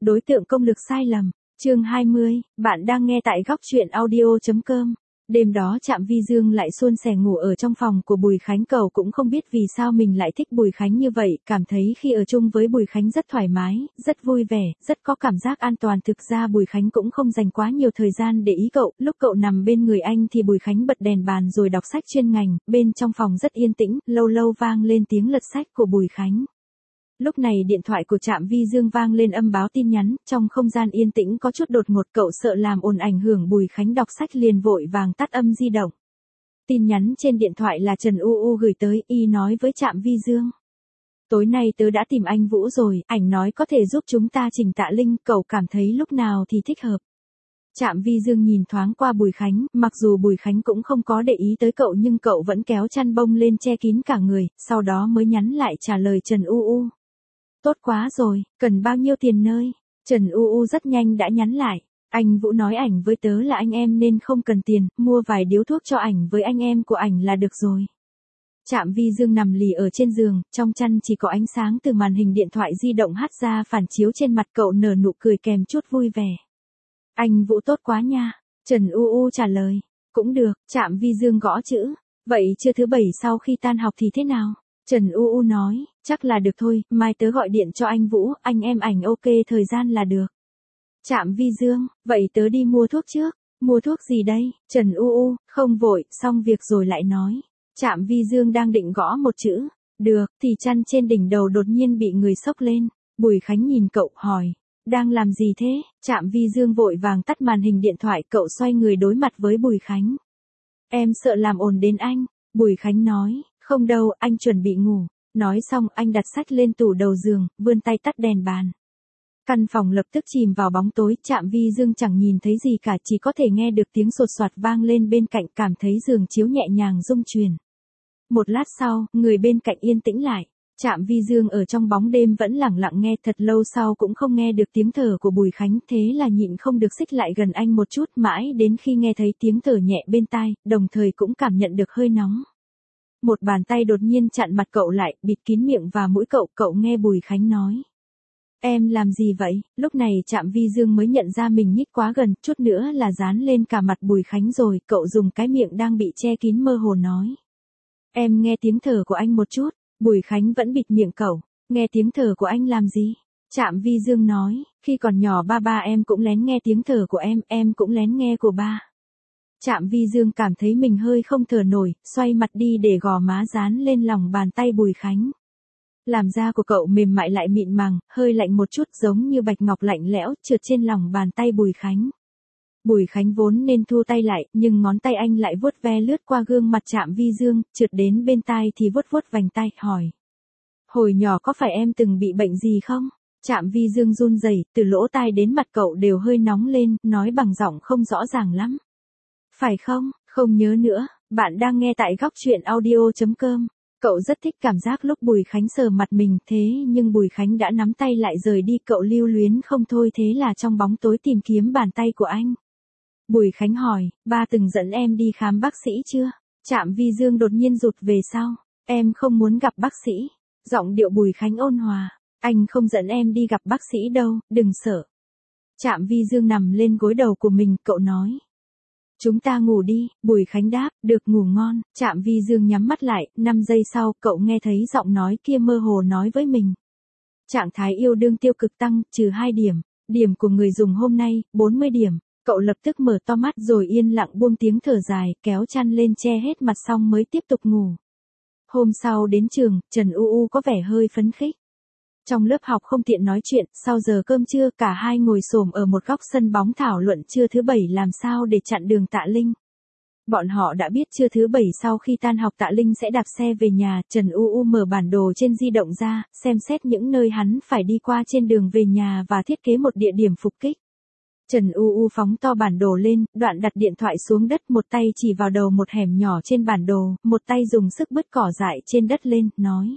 Đối tượng công lực sai lầm. Chương 20, bạn đang nghe tại góc truyện audio.com. Đêm đó Trạm Vi Dương lại suôn sẻ ngủ ở trong phòng của Bùi Khánh. Cậu cũng không biết vì sao mình lại thích Bùi Khánh như vậy, cảm thấy khi ở chung với Bùi Khánh rất thoải mái, rất vui vẻ, rất có cảm giác an toàn. Thực ra Bùi Khánh cũng không dành quá nhiều thời gian để ý cậu, lúc cậu nằm bên người anh thì Bùi Khánh bật đèn bàn rồi đọc sách chuyên ngành, bên trong phòng rất yên tĩnh, lâu lâu vang lên tiếng lật sách của Bùi Khánh. Lúc này điện thoại của Trạm Vi Dương vang lên âm báo tin nhắn, trong không gian yên tĩnh có chút đột ngột, cậu sợ làm ồn ảnh hưởng Bùi Khánh đọc sách liền vội vàng tắt âm di động. Tin nhắn trên điện thoại là Trần U gửi tới, y nói với Trạm Vi Dương. Tối nay tớ đã tìm anh Vũ rồi, ảnh nói có thể giúp chúng ta chỉnh Tạ Linh, cậu cảm thấy lúc nào thì thích hợp. Trạm Vi Dương nhìn thoáng qua Bùi Khánh, mặc dù Bùi Khánh cũng không có để ý tới cậu nhưng cậu vẫn kéo chăn bông lên che kín cả người, sau đó mới nhắn lại trả lời Trần U. Tốt quá rồi, cần bao nhiêu tiền nơi? Trần U rất nhanh đã nhắn lại. Anh Vũ nói ảnh với tớ là anh em nên không cần tiền, mua vài điếu thuốc cho ảnh với anh em của ảnh là được rồi. Trạm Vi Dương nằm lì ở trên giường, trong chăn chỉ có ánh sáng từ màn hình điện thoại di động hắt ra phản chiếu trên mặt cậu, nở nụ cười kèm chút vui vẻ. Anh Vũ tốt quá nha. Trần U trả lời. Cũng được, Trạm Vi Dương gõ chữ. Vậy trưa thứ bảy sau khi tan học thì thế nào? Trần U nói, chắc là được thôi, mai tớ gọi điện cho anh Vũ, anh em ảnh ok thời gian là được. Trạm Vi Dương, vậy tớ đi mua thuốc trước. Mua thuốc gì đây? Trần U, không vội, xong việc rồi lại nói. Trạm Vi Dương đang định gõ một chữ. Được, thì chăn trên đỉnh đầu đột nhiên bị người xốc lên. Bùi Khánh nhìn cậu, hỏi. Đang làm gì thế? Trạm Vi Dương vội vàng tắt màn hình điện thoại, cậu xoay người đối mặt với Bùi Khánh. Em sợ làm ồn đến anh. Bùi Khánh nói. Không đâu, anh chuẩn bị ngủ. Nói xong anh đặt sách lên tủ đầu giường, vươn tay tắt đèn bàn. Căn phòng lập tức chìm vào bóng tối, Trạm Vi Dương chẳng nhìn thấy gì cả, chỉ có thể nghe được tiếng sột soạt vang lên bên cạnh, cảm thấy giường chiếu nhẹ nhàng rung chuyển. Một lát sau, người bên cạnh yên tĩnh lại. Trạm Vi Dương ở trong bóng đêm vẫn lặng lặng nghe, thật lâu sau cũng không nghe được tiếng thở của Bùi Khánh, thế là nhịn không được xích lại gần anh một chút, mãi đến khi nghe thấy tiếng thở nhẹ bên tai, đồng thời cũng cảm nhận được hơi nóng. Một bàn tay đột nhiên chặn mặt cậu lại, bịt kín miệng và mũi cậu nghe Bùi Khánh nói. Em làm gì vậy? Lúc này Trạm Vi Dương mới nhận ra mình nhích quá gần, chút nữa là dán lên cả mặt Bùi Khánh rồi, cậu dùng cái miệng đang bị che kín mơ hồ nói. Em nghe tiếng thở của anh một chút. Bùi Khánh vẫn bịt miệng cậu. Nghe tiếng thở của anh làm gì? Trạm Vi Dương nói, khi còn nhỏ ba em cũng lén nghe tiếng thở của em cũng lén nghe của ba. Trạm Vi Dương cảm thấy mình hơi không thở nổi, xoay mặt đi để gò má dán lên lòng bàn tay Bùi Khánh. Làm da của cậu mềm mại lại mịn màng, hơi lạnh một chút giống như bạch ngọc lạnh lẽo trượt trên lòng bàn tay Bùi Khánh. Bùi Khánh vốn nên thu tay lại, nhưng ngón tay anh lại vuốt ve lướt qua gương mặt Trạm Vi Dương, trượt đến bên tai thì vuốt vuốt vành tai, hỏi. Hồi nhỏ có phải em từng bị bệnh gì không? Trạm Vi Dương run rẩy, từ lỗ tai đến mặt cậu đều hơi nóng lên, nói bằng giọng không rõ ràng lắm. Phải không? Không nhớ nữa, bạn đang nghe tại góc truyện audio.com. Cậu rất thích cảm giác lúc Bùi Khánh sờ mặt mình, thế nhưng Bùi Khánh đã nắm tay lại rời đi, cậu lưu luyến không thôi, thế là trong bóng tối tìm kiếm bàn tay của anh. Bùi Khánh hỏi, ba từng dẫn em đi khám bác sĩ chưa? Trạm Vi Dương đột nhiên rụt về sau. Em không muốn gặp bác sĩ. Giọng điệu Bùi Khánh ôn hòa. Anh không dẫn em đi gặp bác sĩ đâu, đừng sợ. Trạm Vi Dương nằm lên gối đầu của mình, cậu nói. Chúng ta ngủ đi, Bùi Khánh đáp, được, ngủ ngon. Trạm Vi Dương nhắm mắt lại, 5 giây sau, cậu nghe thấy giọng nói kia mơ hồ nói với mình. Trạng thái yêu đương tiêu cực tăng, trừ 2 điểm. Điểm của người dùng hôm nay, 40 điểm. Cậu lập tức mở to mắt rồi yên lặng buông tiếng thở dài, kéo chăn lên che hết mặt xong mới tiếp tục ngủ. Hôm sau đến trường, Trần U có vẻ hơi phấn khích. Trong lớp học không tiện nói chuyện, sau giờ cơm trưa cả hai ngồi xổm ở một góc sân bóng thảo luận trưa thứ bảy làm sao để chặn đường Tạ Linh. Bọn họ đã biết trưa thứ bảy sau khi tan học Tạ Linh sẽ đạp xe về nhà, Trần U mở bản đồ trên di động ra, xem xét những nơi hắn phải đi qua trên đường về nhà và thiết kế một địa điểm phục kích. Trần U phóng to bản đồ lên, đoạn đặt điện thoại xuống đất, một tay chỉ vào đầu một hẻm nhỏ trên bản đồ, một tay dùng sức bứt cỏ dại trên đất lên, nói.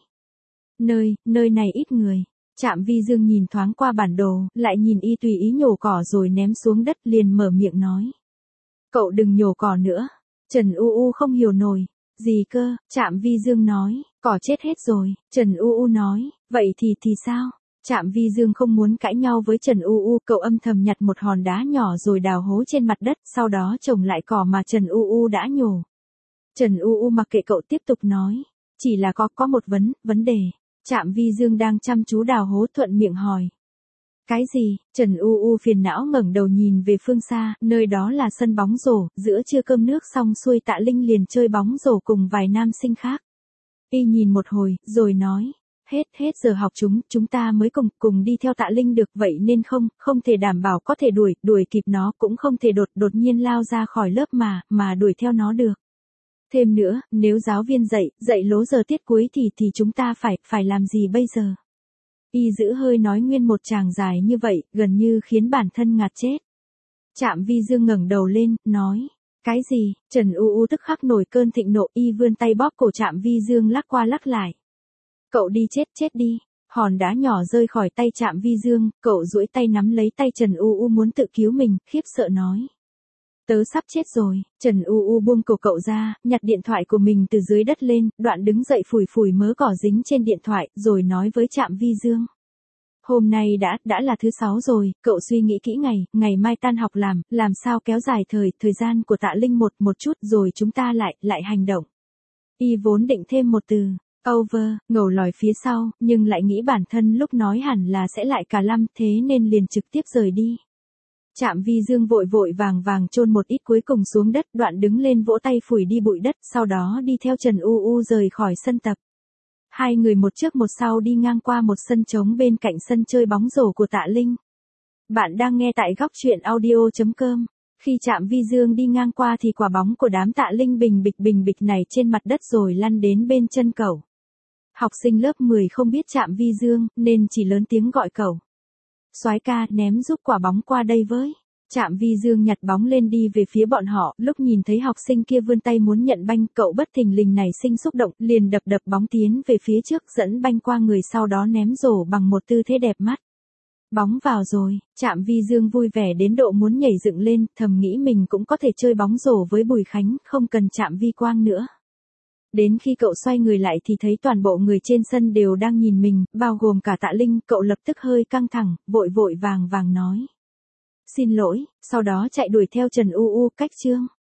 Nơi này ít người. Trạm Vi Dương nhìn thoáng qua bản đồ, lại nhìn y tùy ý nhổ cỏ rồi ném xuống đất, liền mở miệng nói. Cậu đừng nhổ cỏ nữa. Trần U không hiểu nổi. Gì cơ? Trạm Vi Dương nói, cỏ chết hết rồi. Trần U nói, vậy thì sao? Trạm Vi Dương không muốn cãi nhau với Trần U U, cậu âm thầm nhặt một hòn đá nhỏ rồi đào hố trên mặt đất, sau đó trồng lại cỏ mà Trần U U đã nhổ. Trần U U mặc kệ cậu tiếp tục nói, chỉ là có một vấn đề. Trạm Vi Dương đang chăm chú đào hố thuận miệng hỏi. Cái gì? Trần U U phiền não ngẩng đầu nhìn về phương xa, nơi đó là sân bóng rổ, giữa trưa cơm nước xong xuôi Tạ Linh liền chơi bóng rổ cùng vài nam sinh khác. Y nhìn một hồi, rồi nói, hết giờ học chúng ta mới cùng đi theo Tạ Linh được, vậy nên không thể đảm bảo có thể đuổi kịp nó, cũng không thể đột nhiên lao ra khỏi lớp mà đuổi theo nó được. Thêm nữa, nếu giáo viên dạy lố giờ tiết cuối thì chúng ta phải làm gì bây giờ? Y giữ hơi nói nguyên một tràng dài như vậy, gần như khiến bản thân ngạt chết. Trạm Vi Dương ngẩng đầu lên, nói, cái gì? Trần U U tức khắc nổi cơn thịnh nộ, y vươn tay bóp cổ Trạm Vi Dương lắc qua lắc lại. Cậu đi chết đi. Hòn đá nhỏ rơi khỏi tay Trạm Vi Dương, cậu duỗi tay nắm lấy tay Trần U U muốn tự cứu mình, khiếp sợ nói. Tớ sắp chết rồi. Trần U U buông cổ cậu ra, nhặt điện thoại của mình từ dưới đất lên, đoạn đứng dậy phủi mớ cỏ dính trên điện thoại, rồi nói với Trạm Vi Dương. Hôm nay đã là thứ 6 rồi, cậu suy nghĩ kỹ ngày mai tan học làm sao kéo dài thời gian của Tạ Linh một chút rồi chúng ta lại hành động. Y vốn định thêm một từ, over, ngầu lòi phía sau, nhưng lại nghĩ bản thân lúc nói hẳn là sẽ lại cả lăm, thế nên liền trực tiếp rời đi. Trạm Vi Dương vội vàng chôn một ít cuối cùng xuống đất, đoạn đứng lên vỗ tay phủi đi bụi đất, sau đó đi theo Trần U U rời khỏi sân tập. Hai người một trước một sau đi ngang qua một sân trống bên cạnh sân chơi bóng rổ của Tạ Linh. Bạn đang nghe tại góc truyện audio.com. Khi Trạm Vi Dương đi ngang qua thì quả bóng của đám Tạ Linh bình bịch này trên mặt đất rồi lăn đến bên chân cậu. Học sinh lớp 10 không biết Trạm Vi Dương, nên chỉ lớn tiếng gọi cậu. Soái ca, ném giúp quả bóng qua đây với. Trạm Vi Dương nhặt bóng lên đi về phía bọn họ, lúc nhìn thấy học sinh kia vươn tay muốn nhận banh, cậu bất thình lình nảy sinh xúc động, liền đập bóng tiến về phía trước, dẫn banh qua người, sau đó ném rổ bằng một tư thế đẹp mắt. Bóng vào rồi. Trạm Vi Dương vui vẻ đến độ muốn nhảy dựng lên, thầm nghĩ mình cũng có thể chơi bóng rổ với Bùi Khánh, không cần Trạm Vi Quang nữa. Đến khi cậu xoay người lại thì thấy toàn bộ người trên sân đều đang nhìn mình, bao gồm cả Tạ Linh, cậu lập tức hơi căng thẳng, vội vàng nói. Xin lỗi, sau đó chạy đuổi theo Trần U U, cách chương.